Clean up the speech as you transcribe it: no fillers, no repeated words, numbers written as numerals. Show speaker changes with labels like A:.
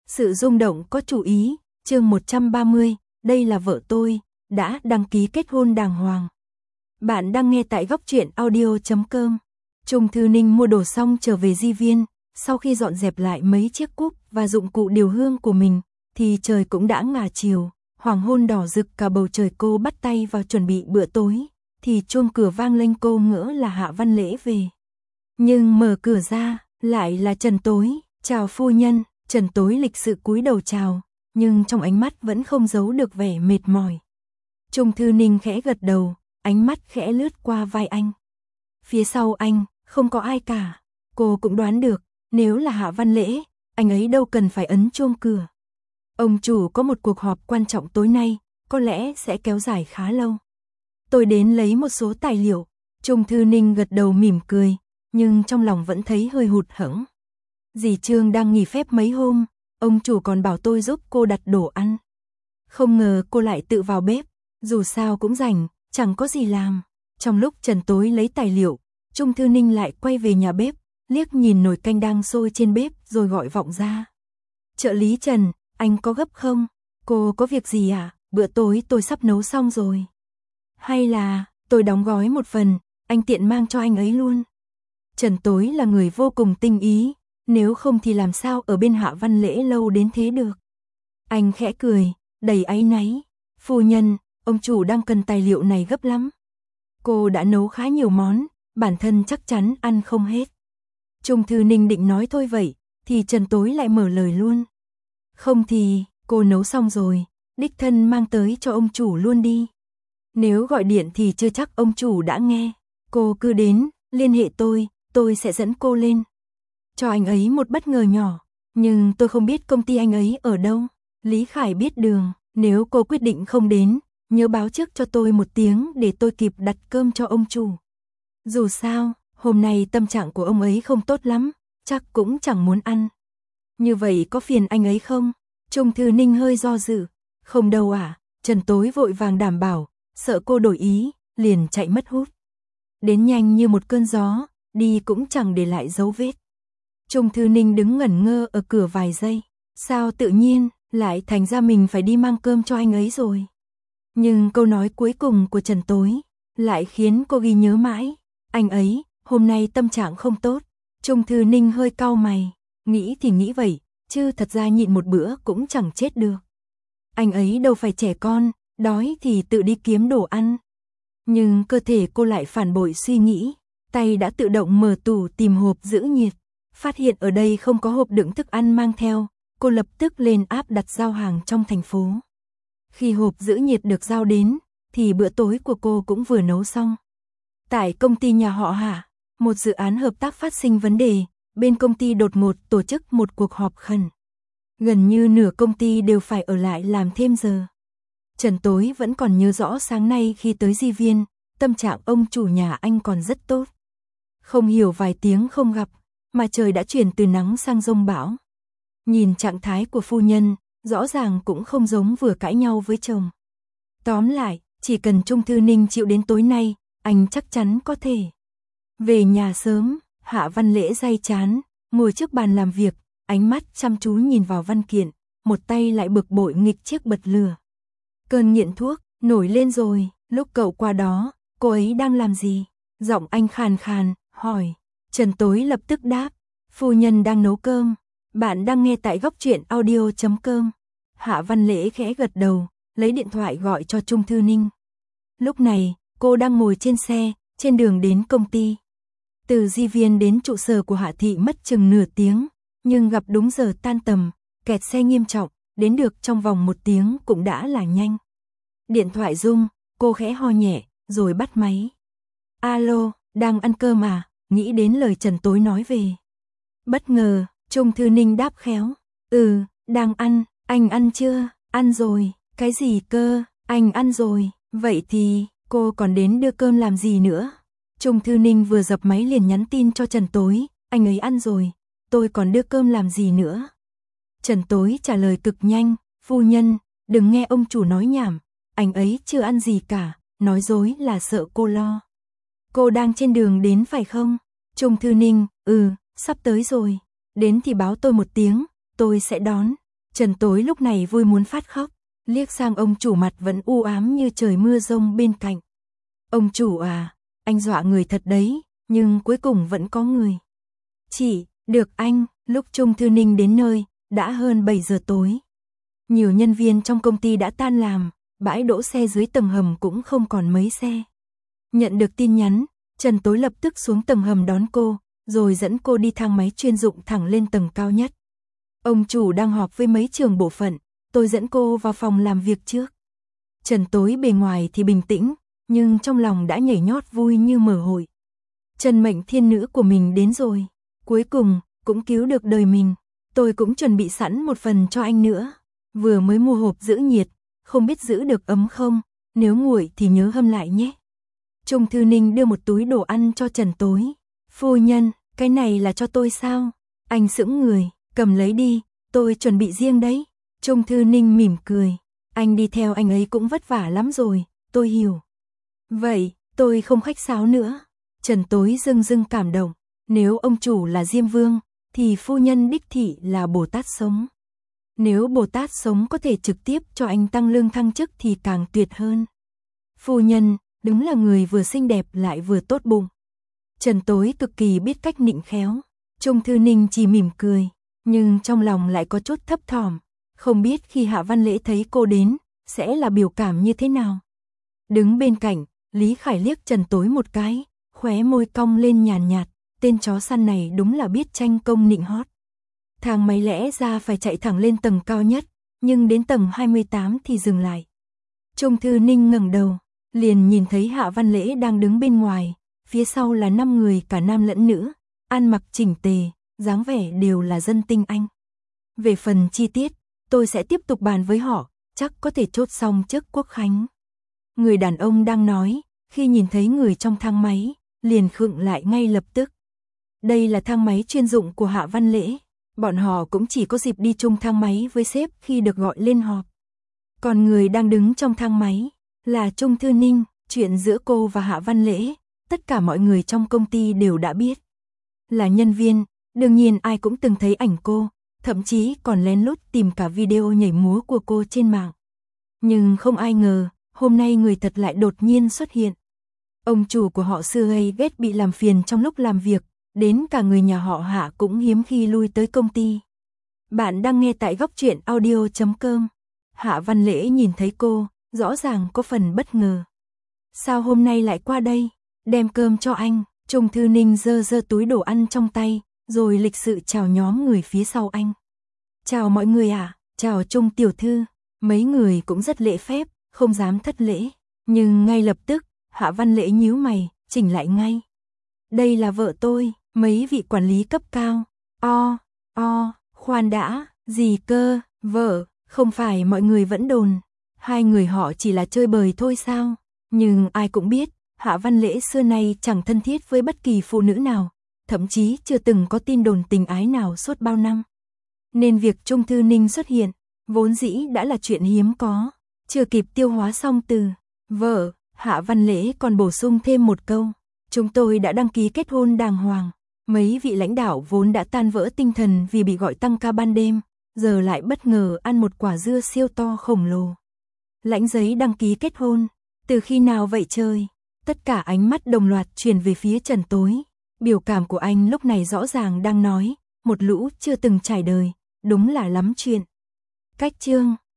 A: Sự rung động có chủ ý, chương 130, đây là vợ tôi, đã đăng ký kết hôn đàng hoàng. Bạn đang nghe tại góc truyện audio.com. Trung Thư Ninh mua đồ xong trở về Di Viên, sau khi dọn dẹp lại mấy chiếc cúp và dụng cụ điều hương của mình, thì trời cũng đã ngả chiều, hoàng hôn đỏ rực cả bầu trời. Cô bắt tay vào chuẩn bị bữa tối, thì chuông cửa vang lên. Cô ngỡ là Hạ Văn Lễ về. Nhưng mở cửa ra, lại là Trần Tối. Chào phu nhân. Trần Tối lịch sự cúi đầu chào, nhưng trong ánh mắt vẫn không giấu được vẻ mệt mỏi. Trung Thư Ninh khẽ gật đầu, ánh mắt khẽ lướt qua vai anh. Phía sau anh, không có ai cả. Cô cũng đoán được, nếu là Hạ Văn Lễ, anh ấy đâu cần phải ấn chuông cửa. Ông chủ có một cuộc họp quan trọng tối nay, có lẽ sẽ kéo dài khá lâu. Tôi đến lấy một số tài liệu. Trung Thư Ninh gật đầu mỉm cười, nhưng trong lòng vẫn thấy hơi hụt hẫng. Dì Trương đang nghỉ phép mấy hôm, ông chủ còn bảo tôi giúp cô đặt đồ ăn. Không ngờ cô lại tự vào bếp, dù sao cũng rảnh, chẳng có gì làm. Trong lúc Trần Tối lấy tài liệu, Trung Thư Ninh lại quay về nhà bếp, liếc nhìn nồi canh đang sôi trên bếp rồi gọi vọng ra. Trợ lý Trần, anh có gấp không? Cô có việc gì à? Bữa tối tôi sắp nấu xong rồi. Hay là, tôi đóng gói một phần, anh tiện mang cho anh ấy luôn. Trần Tối là người vô cùng tinh ý, nếu không thì làm sao ở bên Hạ Văn Lễ lâu đến thế được. Anh khẽ cười, đầy áy náy. Phu nhân, ông chủ đang cần tài liệu này gấp lắm. Cô đã nấu khá nhiều món, bản thân chắc chắn ăn không hết. Trung Thư Ninh định nói thôi vậy, thì Trần Tối lại mở lời luôn. Không thì, cô nấu xong rồi, đích thân mang tới cho ông chủ luôn đi. Nếu gọi điện thì chưa chắc ông chủ đã nghe. Cô cứ đến, liên hệ tôi sẽ dẫn cô lên. Cho anh ấy một bất ngờ nhỏ, nhưng tôi không biết công ty anh ấy ở đâu. Lý Khải biết đường, nếu cô quyết định không đến, nhớ báo trước cho tôi một tiếng để tôi kịp đặt cơm cho ông chủ. Dù sao, hôm nay tâm trạng của ông ấy không tốt lắm, chắc cũng chẳng muốn ăn. Như vậy có phiền anh ấy không? Trung Thư Ninh hơi do dự. Không đâu à, Trần Tối vội vàng đảm bảo, sợ cô đổi ý, liền chạy mất hút. Đến nhanh như một cơn gió, đi cũng chẳng để lại dấu vết. Trung Thư Ninh đứng ngẩn ngơ ở cửa vài giây, sao tự nhiên lại thành ra mình phải đi mang cơm cho anh ấy rồi. Nhưng câu nói cuối cùng của Trần Tối lại khiến cô ghi nhớ mãi. Anh ấy, hôm nay tâm trạng không tốt. Trung Thư Ninh hơi cau mày, nghĩ thì nghĩ vậy, chứ thật ra nhịn một bữa cũng chẳng chết được. Anh ấy đâu phải trẻ con, đói thì tự đi kiếm đồ ăn. Nhưng cơ thể cô lại phản bội suy nghĩ, tay đã tự động mở tủ tìm hộp giữ nhiệt. Phát hiện ở đây không có hộp đựng thức ăn mang theo, cô lập tức lên app đặt giao hàng trong thành phố. Khi hộp giữ nhiệt được giao đến, thì bữa tối của cô cũng vừa nấu xong. Tại công ty nhà họ Hạ, một dự án hợp tác phát sinh vấn đề, bên công ty đột ngột tổ chức một cuộc họp khẩn. Gần như nửa công ty đều phải ở lại làm thêm giờ. Trần Tối vẫn còn nhớ rõ sáng nay khi tới Di Viên, tâm trạng ông chủ nhà anh còn rất tốt. Không hiểu vài tiếng không gặp, mà trời đã chuyển từ nắng sang giông bão. Nhìn trạng thái của phu nhân, rõ ràng cũng không giống vừa cãi nhau với chồng. Tóm lại, chỉ cần Trung Thư Ninh chịu đến tối nay, anh chắc chắn có thể. Về nhà sớm, Hạ Văn Lễ day chán, ngồi trước bàn làm việc, ánh mắt chăm chú nhìn vào văn kiện, một tay lại bực bội nghịch chiếc bật lửa. Cơn nghiện thuốc, nổi lên rồi, lúc cậu qua đó, cô ấy đang làm gì? Giọng anh khàn khàn, hỏi. Trần Tối lập tức đáp, phu nhân đang nấu cơm. Bạn đang nghe tại góc truyện audio.com. Hạ Văn Lễ khẽ gật đầu, lấy điện thoại gọi cho Trung Thư Ninh. Lúc này, cô đang ngồi trên xe, trên đường đến công ty. Từ Di Viên đến trụ sở của Hạ Thị mất chừng nửa tiếng, nhưng gặp đúng giờ tan tầm, kẹt xe nghiêm trọng, đến được trong vòng 1 tiếng cũng đã là nhanh. Điện thoại rung, cô khẽ ho nhẹ, rồi bắt máy. Alo, đang ăn cơm à? Nghĩ đến lời Trần Tối nói về. Bất ngờ, Trung Thư Ninh đáp khéo. Đang ăn, anh ăn chưa? Ăn rồi. Cái gì cơ? Anh ăn rồi. Vậy thì, cô còn đến đưa cơm làm gì nữa? Trung Thư Ninh vừa dập máy liền nhắn tin cho Trần Tối. Anh ấy ăn rồi. Tôi còn đưa cơm làm gì nữa? Trần Tối trả lời cực nhanh. Phu nhân, đừng nghe ông chủ nói nhảm. Anh ấy chưa ăn gì cả. Nói dối là sợ cô lo. Cô đang trên đường đến phải không? Trung Thư Ninh, sắp tới rồi. Đến thì báo tôi một tiếng, tôi sẽ đón. Trần Tối lúc này vui muốn phát khóc, liếc sang ông chủ mặt vẫn u ám như trời mưa rông bên cạnh. Ông chủ à, anh dọa người thật đấy, nhưng cuối cùng vẫn có người. Được anh, lúc Trung Thư Ninh đến nơi, đã hơn 7 giờ tối. Nhiều nhân viên trong công ty đã tan làm, bãi đỗ xe dưới tầng hầm cũng không còn mấy xe. Nhận được tin nhắn, Trần Tối lập tức xuống tầng hầm đón cô, rồi dẫn cô đi thang máy chuyên dụng thẳng lên tầng cao nhất. Ông chủ đang họp với mấy trưởng bộ phận, tôi dẫn cô vào phòng làm việc trước. Trần Tối bề ngoài thì bình tĩnh, nhưng trong lòng đã nhảy nhót vui như mở hội. Trần mệnh thiên nữ của mình đến rồi, cuối cùng cũng cứu được đời mình. Tôi cũng chuẩn bị sẵn một phần cho anh nữa. Vừa mới mua hộp giữ nhiệt, không biết giữ được ấm không, nếu nguội thì nhớ hâm lại nhé. Trung Thư Ninh đưa một túi đồ ăn cho Trần Tối. Phu nhân, cái này là cho tôi sao? Anh sững người, cầm lấy đi, tôi chuẩn bị riêng đấy. Trung Thư Ninh mỉm cười, anh đi theo anh ấy cũng vất vả lắm rồi, tôi hiểu. Vậy, tôi không khách sáo nữa. Trần Tối dưng dưng cảm động, nếu ông chủ là Diêm Vương, thì phu nhân đích thị là Bồ Tát sống. Nếu Bồ Tát sống có thể trực tiếp cho anh tăng lương thăng chức thì càng tuyệt hơn. Phu nhân, đúng là người vừa xinh đẹp lại vừa tốt bụng. Trần Tối cực kỳ biết cách nịnh khéo. Trung Thư Ninh chỉ mỉm cười, nhưng trong lòng lại có chút thấp thỏm, không biết khi Hạ Văn Lễ thấy cô đến, sẽ là biểu cảm như thế nào. Đứng bên cạnh, Lý Khải liếc Trần Tối một cái, khóe môi cong lên nhàn nhạt, tên chó săn này đúng là biết tranh công nịnh hót. Thang máy lẽ ra phải chạy thẳng lên tầng cao nhất, nhưng đến tầng 28 thì dừng lại. Trung Thư Ninh ngẩng đầu, liền nhìn thấy Hạ Văn Lễ đang đứng bên ngoài, phía sau là 5 người cả nam lẫn nữ, ăn mặc chỉnh tề, dáng vẻ đều là dân tinh Anh. Về phần chi tiết, tôi sẽ tiếp tục bàn với họ, chắc có thể chốt xong trước Quốc khánh. Người đàn ông đang nói, khi nhìn thấy người trong thang máy, liền khựng lại ngay lập tức. Đây là thang máy chuyên dụng của Hạ Văn Lễ, bọn họ cũng chỉ có dịp đi chung thang máy với sếp khi được gọi lên họp. Còn người đang đứng trong thang máy là Trung Thư Ninh, chuyện giữa cô và Hạ Văn Lễ, tất cả mọi người trong công ty đều đã biết. Là nhân viên, đương nhiên ai cũng từng thấy ảnh cô, thậm chí còn lén lút tìm cả video nhảy múa của cô trên mạng. Nhưng không ai ngờ, hôm nay người thật lại đột nhiên xuất hiện. Ông chủ của họ xưa hay ghét bị làm phiền trong lúc làm việc, đến cả người nhà họ Hạ cũng hiếm khi lui tới công ty. Bạn đang nghe tại góc truyện audio.com. Hạ Văn Lễ nhìn thấy cô, rõ ràng có phần bất ngờ. Sao hôm nay lại qua đây? Đem cơm cho anh. Trung Thư Ninh giơ túi đồ ăn trong tay, rồi lịch sự chào nhóm người phía sau anh. Chào mọi người ạ, chào Trung tiểu thư. Mấy người cũng rất lễ phép, không dám thất lễ. Nhưng ngay lập tức, Hạ Văn Lễ nhíu mày, chỉnh lại ngay. Đây là vợ tôi, mấy vị quản lý cấp cao. Khoan đã, gì cơ, vợ, không phải mọi người vẫn đồn. Hai người họ chỉ là chơi bời thôi sao? Nhưng ai cũng biết, Hạ Văn Lễ xưa nay chẳng thân thiết với bất kỳ phụ nữ nào, thậm chí chưa từng có tin đồn tình ái nào suốt bao năm. Nên việc Trung Thư Ninh xuất hiện, vốn dĩ đã là chuyện hiếm có. Chưa kịp tiêu hóa xong từ vợ, Hạ Văn Lễ còn bổ sung thêm một câu. Chúng tôi đã đăng ký kết hôn đàng hoàng. Mấy vị lãnh đạo vốn đã tan vỡ tinh thần vì bị gọi tăng ca ban đêm, giờ lại bất ngờ ăn một quả dưa siêu to khổng lồ. Lãnh giấy đăng ký kết hôn, từ khi nào vậy trời? Tất cả ánh mắt đồng loạt chuyển về phía Trần Tối. Biểu cảm của anh lúc này rõ ràng đang nói, một lũ chưa từng trải đời, đúng là lắm chuyện. Cách chương